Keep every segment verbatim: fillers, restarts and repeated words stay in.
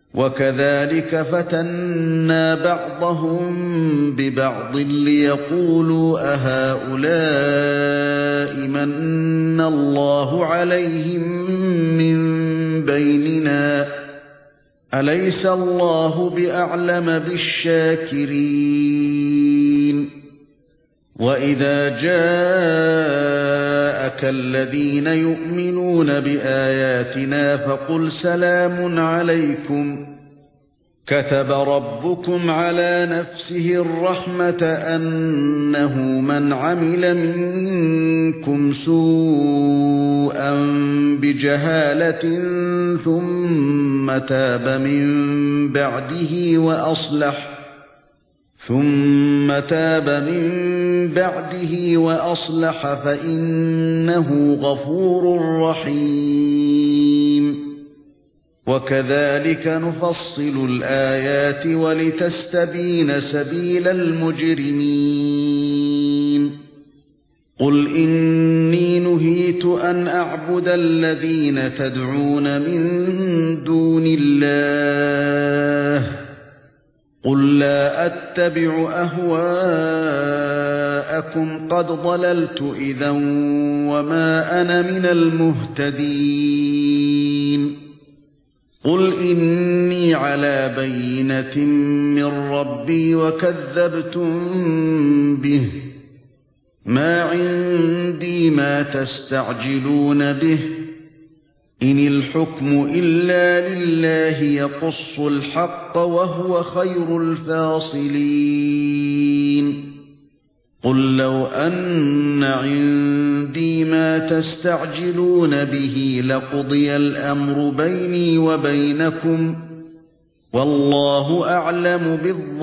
وَكَذَلِكَ فَتَنَّا بَعْضَهُم بِبَعْضٍ لِيَقُولُوا أَهَؤُلَاءِ مَنَّ اللَّهُ عَلَيْهِمْ مِنْ بَيْنِنَا أَلَيْسَ اللَّهُ بِأَعْلَمَ بِالشَّاكِرِينَ وَإِذَا جَاءَكَ الَّذِينَ يُؤْمِنُونَ بِآيَاتِنَا فَقُلْ سَلَامٌ عَلَيْكُمْ كَتَبَ رَبُّكُمْ عَلَى نَفْسِهِ الرَّحْمَةَ أَنَّهُ مَنْ عَمِلَ مِنكُمْ سُوءًا بِجَهَالَةٍ ثُمَّ تَابَ مِن بَعْدِهِ وَأَصْلَحَ ثُمَّ تَابَ مِن بَعْدِهِ وَأَصْلَحَ فَإِنَّهُ غَفُورٌ رَّحِيمٌ وَكَذَلِكَ نُفَصِّلُ الْآيَاتِ وَلِتَسْتَبِينَ سَبِيلَ الْمُجْرِمِينَ قُلْ إِنِّي نُهِيتُ أَنْ أَعْبُدَ الَّذِينَ تَدْعُونَ مِن دُونِ اللَّهِ قُل لَّا أَتَّبِعُ أَهْوَاءَكُمْ قَدْ ضَلَلْتُ إِذًا وَمَا أَنَا مِنَ الْمُهْتَدِينَ قُلْ إِنِّي عَلَى بَيِّنَةٍ مِّن رَّبِّي وَكَذَّبْتُم بِهِ مَا عِندِي مَا تَسْتَعْجِلُونَ بِهِ إِنِ الْحُكْمُ إِلَّا لِلَّهِ يَقُصُّ الْحَقَّ وَهُوَ خَيْرُ الْفَاصِلِينَ قُل لَّوْ أَنَّ عِندِي مَا تَسْتَعْجِلُونَ بِهِ لَقُضِيَ الْأَمْرُ بَيْنِي وَبَيْنَكُمْ وَاللَّهُ أَعْلَمُ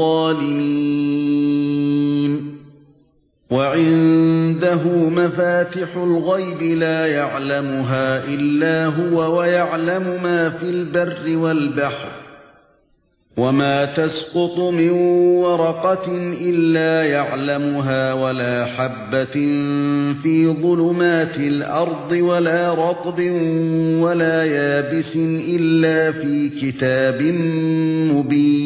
بِالظَّالِمِينَ وَعِندَهُ مَفَاتِحُ الْغَيْبِ لَا يَعْلَمُهَا إِلَّا هُوَ وَيَعْلَمُ مَا فِي الْبَرِّ وَالْبَحْرِ وَمَا تَسْقُطُ مِنْ وَرَقَةٍ إِلَّا يَعْلَمُهَا وَلَا حَبَّةٍ فِي ظُلُمَاتِ الْأَرْضِ وَلَا رَطْبٍ وَلَا يَابِسٍ إِلَّا فِي كِتَابٍ مُبِينٍ